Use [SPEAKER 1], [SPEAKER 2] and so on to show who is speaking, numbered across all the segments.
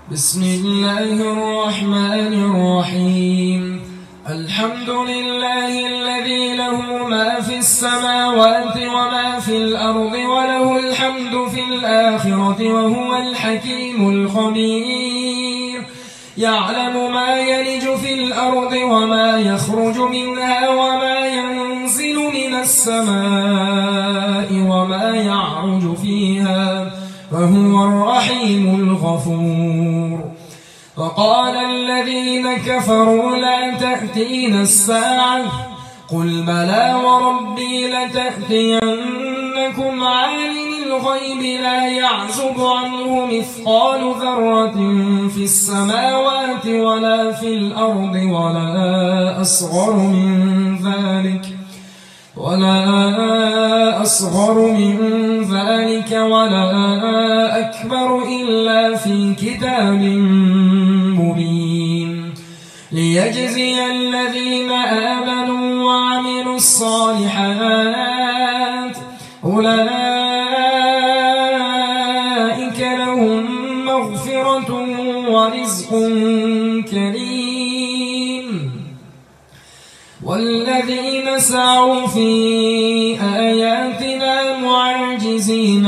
[SPEAKER 1] بسم الله الرحمن الرحيم. الحمد لله الذي له ما في السماوات وما في الأرض وله الحمد في الآخرة وهو الحكيم الخبير. يعلم ما يلج في الأرض وما يخرج منها وما ينزل من السماء وما يعرج فيها وهو الرحيم الغفور. وقال الذين كفروا لا تأتينا الساعة قل بلى وربي لتأتينكم عالم الغيب لا يعزب عنه مثقال ذرة في السماوات ولا في الأرض ولا أصغر من ذلك ولا أكبر إلا في كتاب مبين ليجزي الذين آمنوا وعملوا الصالحات أولئك لهم مغفرة ورزق كريم. والذين سعوا في آياتنا معجزين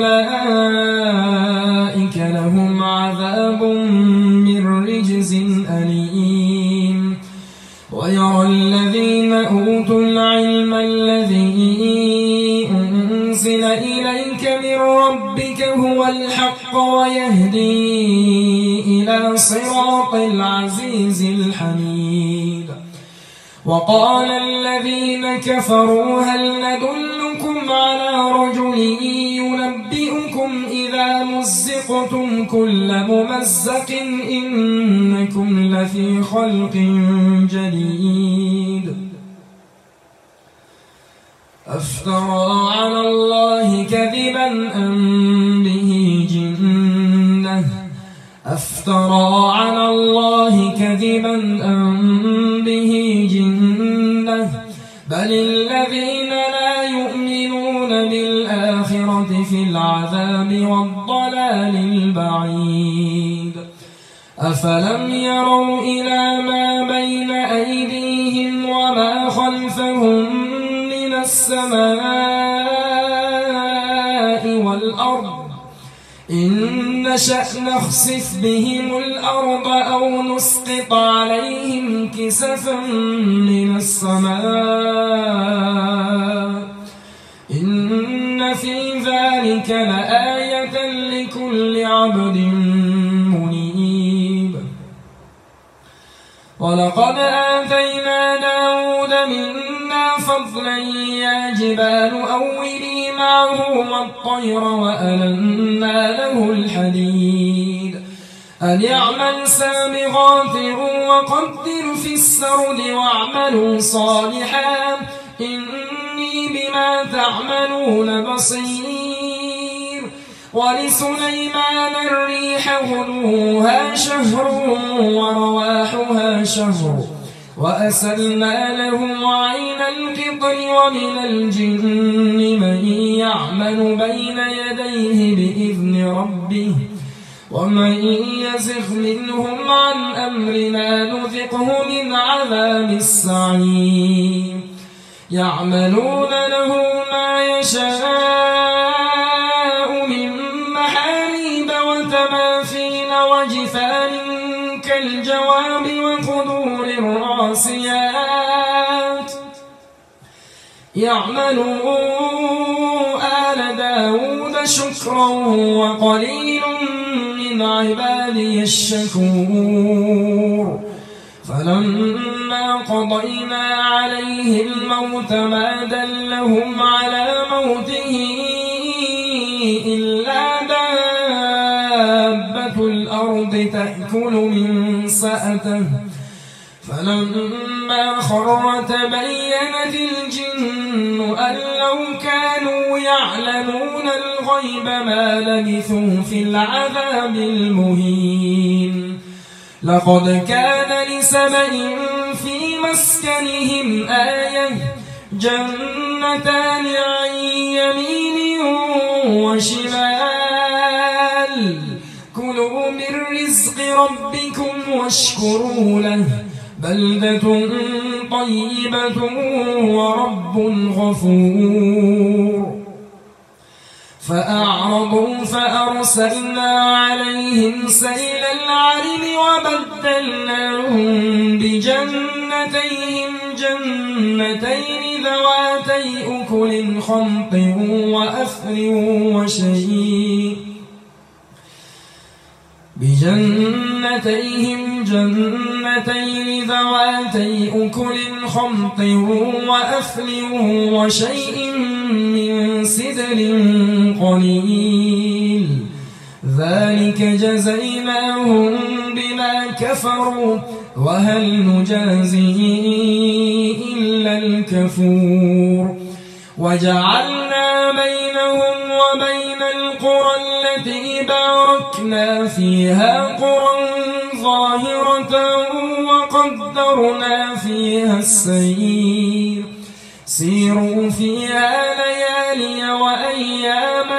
[SPEAKER 1] أولئك لهم عذاب من رجز أليم. ويرى الذين أوتوا العلم الذي أنزل إليك من ربك هو الحق ويهدي إلى صراط العزيز الحميد. وقال الذين كفروا هل ندلكم على رجل ينبئكم إذا مزقتم كل ممزق إنكم لفي خلق جديد. أفترى على الله كذبا أم به جنة أفترى على الله كذبا أم به جنة بل الذين لا يؤمنون بالآخرة في العذاب والضلال البعيد. أفلم يروا إلى ما بين أيديهم وما خلفهم من السماء والأرض إن نشأ نخسف بهم الأرض أو نسقط عليهم كسفا من السماء إن في ذلك لآية لكل عبد منيب. ولقد آتينا داود منا فضلا يا جبال أوبي معه والطير وألنا له الحديد أن يعمل سابغات وقدر في السرد واعملوا صالحا إني بما تعملون بصير. ولسليمان الريح غدوها شهر ورواحها شهر وأسلنا له عين القطر ومن الجن من يعمل بين يديه بإذن ربه ومن يزغ منهم عن أمرنا نذقه من عذاب السعير. يعملون له ما يشاء من محاريب وتماثيل وجفان كالجواب وقدور الراسيات. يعملوا آل داود شكرا وقليل من عبادي الشكور. فلما قضينا عليه الموت ما دلهم على موته إلا دابة الأرض تأكل من سأته فلما خر تبينت الجن أن لو كانوا يعلمون الغيب ما لبثوا في العذاب المهين. لقد كان لسبإ في مسكنهم آية جنتان عن يمين وشمال كلوا من رزق ربكم واشكروا له بلدة طيبة ورب غفور فأعرضوا فأرسلنا عليهم سيل العرم وبدلناهم بجنتين ذواتي أكل خمط وأثل وشهير جنتين ذواتي أكل خمط وأثل وشيء من سدر قليل ذلك جزيناهم بما كفروا وهل نجازي إلا الكفور وجعلنا بينهم وبين القرى التي باركنا فيها قرى ظاهرة وقدرنا فيها السير سيروا فيها ليالي وأياما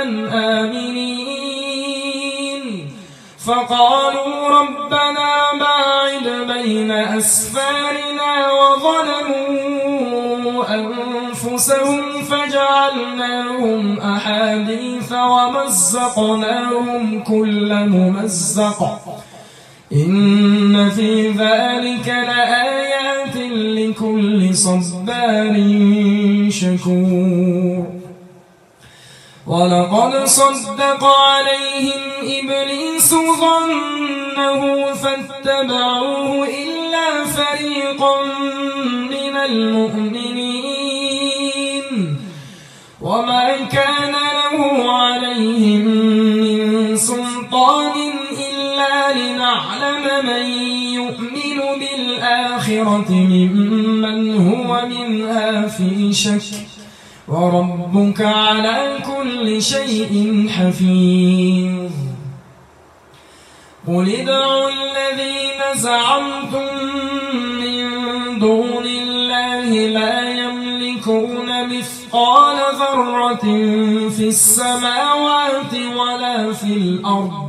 [SPEAKER 1] آمنين فقالوا ربنا باعد بين أسفارنا وظلموا أنفسهم فجعلناهم أحاديث ومزقناهم كل ممزق إن في ذلك لآيات لكل صبار شكور ولقد صدق عليهم إبليس ظنه فاتبعوه إلا فريقا من المؤمنين وما كان له عليهم من سلطان إلا لنعلم من يؤمن بالآخرة ممن هو منها في شك وربك على كل شيء حفيظ قل ادعوا الذين زعمتم من دون الله لا يملكون مثقال ذرة في السماوات ولا في الأرض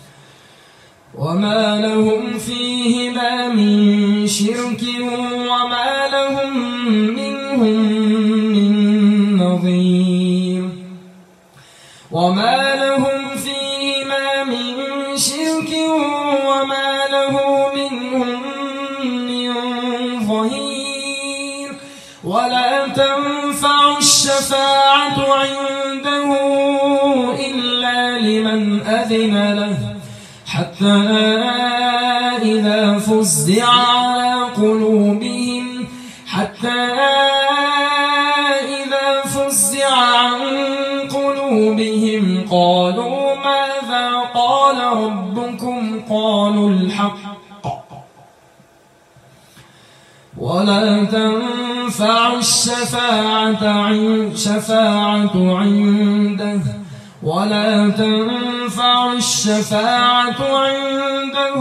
[SPEAKER 1] وما لهم فيهما من شرك وما لهم منهم من نظير وما لهم فيهما من شرك وما له منهم من ظهير ولا تنفع الشفاعة عنده إلا لمن أذن له حتى إذا فزع عن قلوبهم قالوا ماذا قال ربكم قالوا الحق ولا تنفع الشفاعة عنده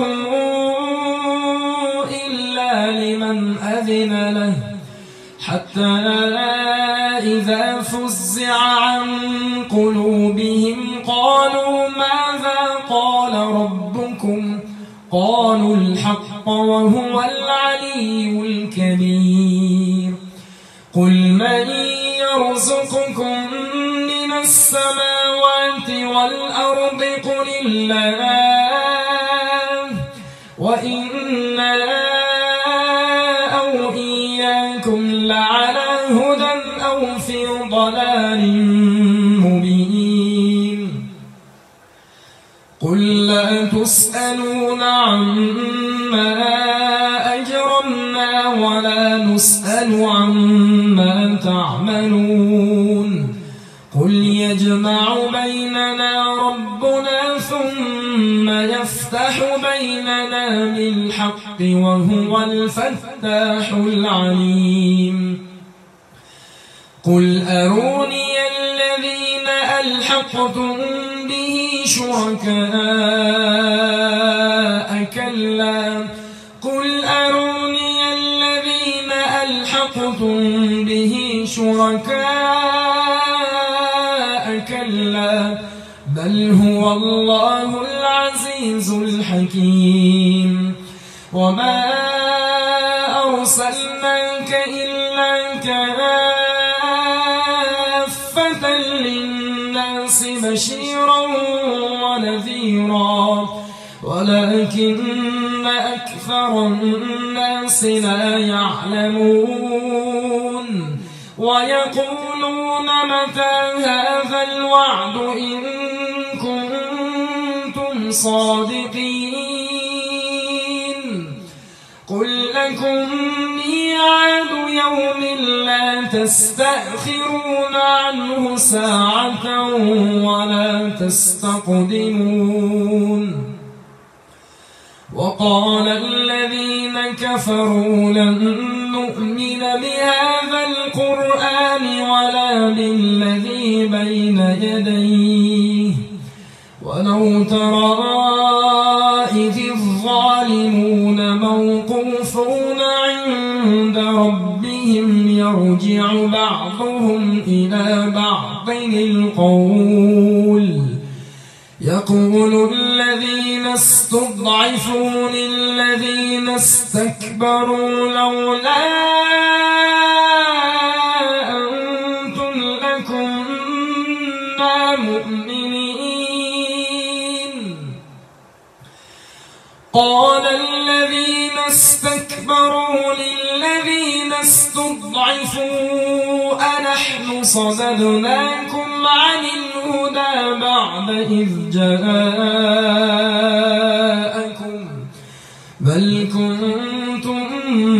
[SPEAKER 1] إلا لمن أذن له حتى إذا فزع عن قلوبهم قالوا ماذا قال ربكم قالوا الحق وهو العلي الكبير قل من يرزقكم من السماوات والأرض قل الله وإنا أو إياكم لعلى هدى أو في ضلال مبين قل لا تسألون عما أجرمنا ولا نسأل عما تعملون قل يجمع بيننا ربنا ثم يفتح بيننا بالحق وهو الفتاح العليم قل أروني الذين ألحقتم به شركاء كلا قل أروني الذين ألحقتم به شركاء كلا بل هو الله العزيز الحكيم وما أرسلناك إلا كافة للناس بشيرا ونذيرا ولكن أكثر الناس لا يعلمون ويقولون متى هذا الوعد إن كنتم صادقين قل لكم ميعاد يوم لا تستأخرون عنه ساعة ولا تستقدمون وقال الذين كفروا لن نؤمن بهذا القرآن ولا بالذي بين يديه ولو ترى إذ الظالمون موقوفون عند ربهم يرجع بعضهم إلى بعض القول يقول الذين استضعفوا للذين استكبروا لولا أنتم لكنا مؤمنين قال الذين استكبروا للذين استضعفوا أنحن صددناكم عن الهدى بعد إذ جاءكم بل كنتم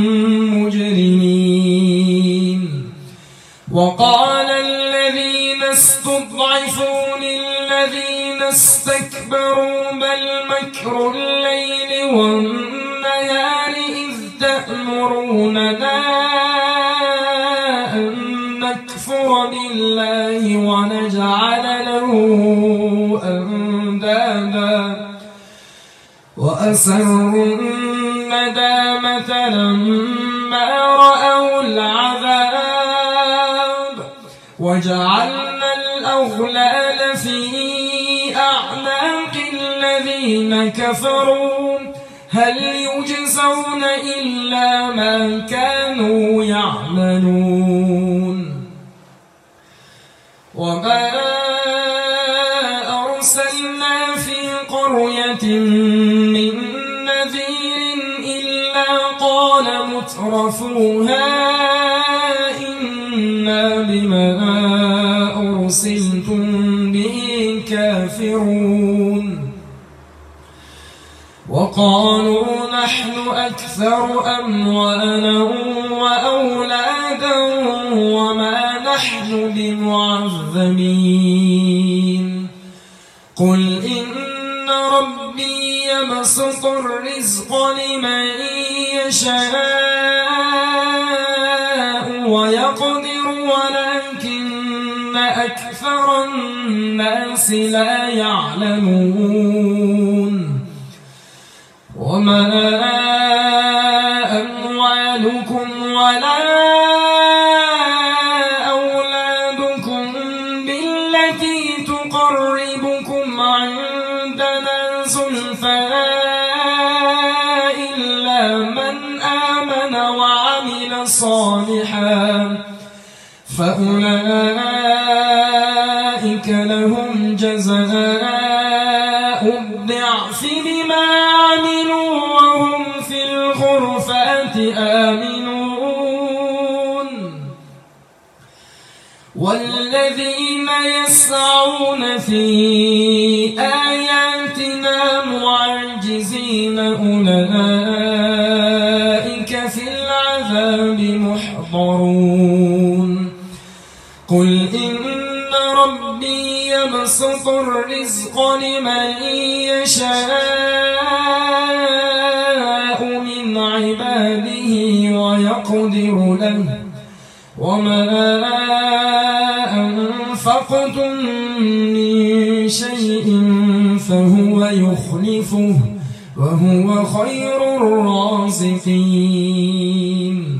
[SPEAKER 1] مجرمين وقال الذين استضعفوا للذين استكبروا بل مكر الليل والنهار إذ تأمروننا أن نكفر بالله ونجعل له أندادا وأسروا الندامة لما رأوا العذاب وجعلنا الأغلال في أعناق الذين كفروا هل يجزون إلا ما كانوا يعملون وما أرسلنا في قرية من نذير إلا قال مترفوها إنا بما أرسلتم به كافرون وقالوا نحن أكثر أموالا وأولادا وما نحن بمعذبين قل إن ربي يبسط الرزق لمن يشاء ويقدر ولكن أكثر الناس لا يعلمون وما أموالكم ولا أولادكم بالتي تقربكم عندنا زلفى إلا من آمن وعمل صالحا فأولئك لهم جزاء الضعف بما عملوا وهم في الغرفات آمنون والذين يسعون في آياتنا معجزين أولئك في العذاب محضرون قل إن ربي يبسط الرزق لمن يشاء من عباده ويقدر له وما أنفقتم من شيء فهو يخلفه وهو خير الرازقين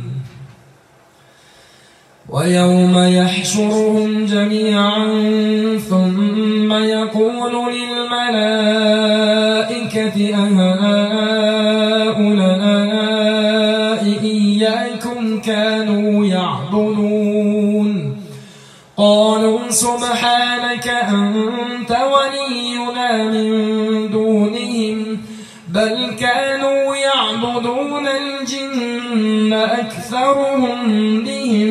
[SPEAKER 1] ويوم يحشرهم جميعا ثم يقول للملائكة أهؤلاء إياكم كانوا يعبدون قالوا سبحانك أنت ولينا من دونهم بل كانوا يعبدون الجن أكثرهم بهم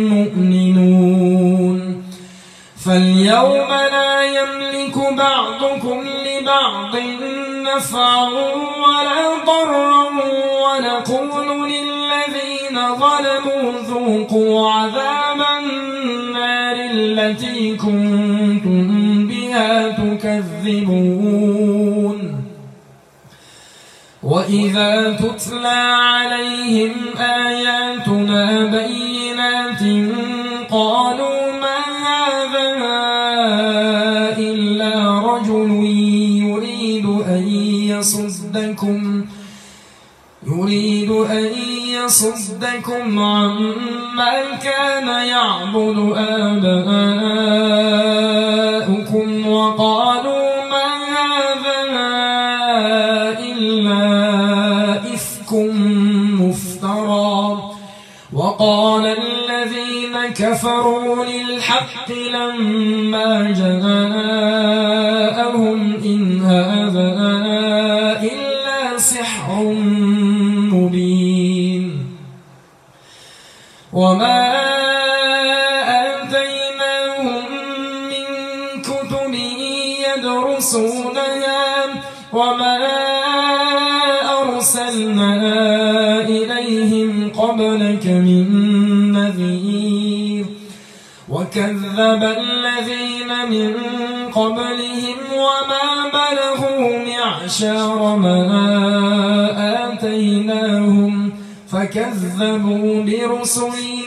[SPEAKER 1] مؤمنون فاليوم لا يملك بعضكم لبعض نفعا ولا ضرا ونقول للذين ظلموا ذوقوا عذاب النار التي كنتم بها تكذبون وإذا تتلى عليهم آياتنا بينات قالوا ما هذا إلا رجل يريد أن يصدكم عما كان يعبد آباؤكم وقالوا ما هذا إلا إفك مفترى وقال الذين كفروا للحق لما جاءهم إن هذا إلا سحر مبين وما آتيناهم من كتب يدرسونها وما أرسلنا إليهم قبلك من نذير وكذب الذين من قبلهم وما بلغوا معشار ما آتيناهم فكذبوا برسلي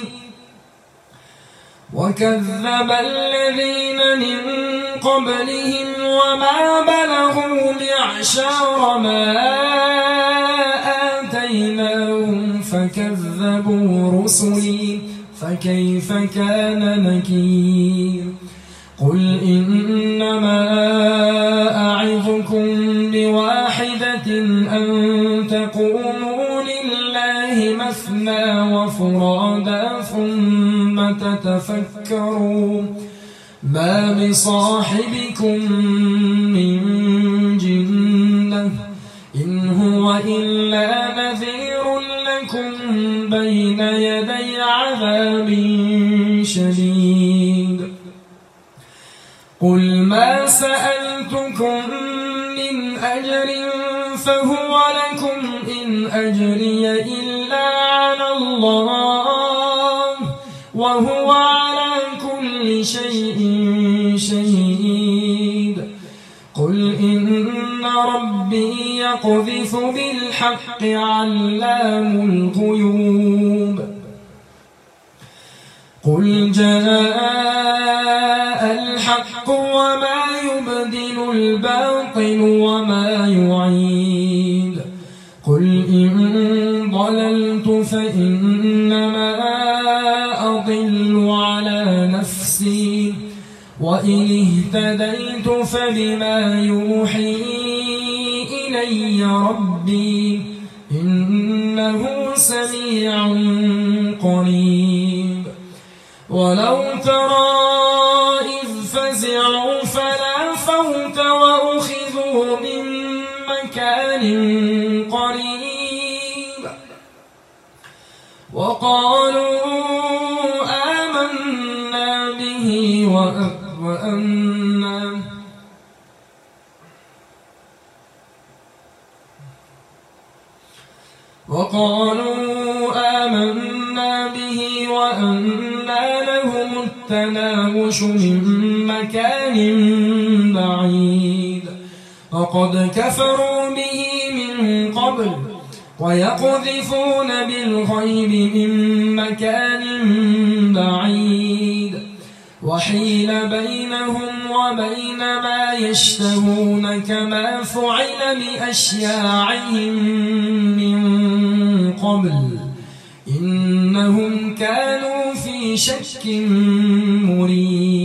[SPEAKER 1] وكذب الذين من قبلهم وما بلغوا معشار ما آتيناهم فكذبوا رسلي فكيف كان نكير قل إنما أعظكم بواحدة أن تقوموا لله مثنى وفرادا ثم تتفكروا ما بصاحبكم من جنة إن هو إلا نذير لكم بين يدي عذاب شديد قل ما سألتكم من أجر فهو لكم إن أجري إلا على الله وهو على كل شيء شهيد قل إن ربي يقذف بالحق علام الغيوب قل جاء الحق وما يبدل الباطل وما يعيد قل إن ضللت فإنما أضل على نفسي وإن اهتديت فبما يوحي إلي ربي إنه سميع قريب ولو ترى إذ فزعوا فلا فوت وأخذوا من مكان قريب وقالوا آمنا به وأنى لهم التناوش من مكان بعيد وقد كفروا به من قبل ويقذفون بالغيب من مكان بعيد وحيل بينهم وبين ما يشتهون كما فعل بأشياعهم من قبل إنهم كانوا في شك مريب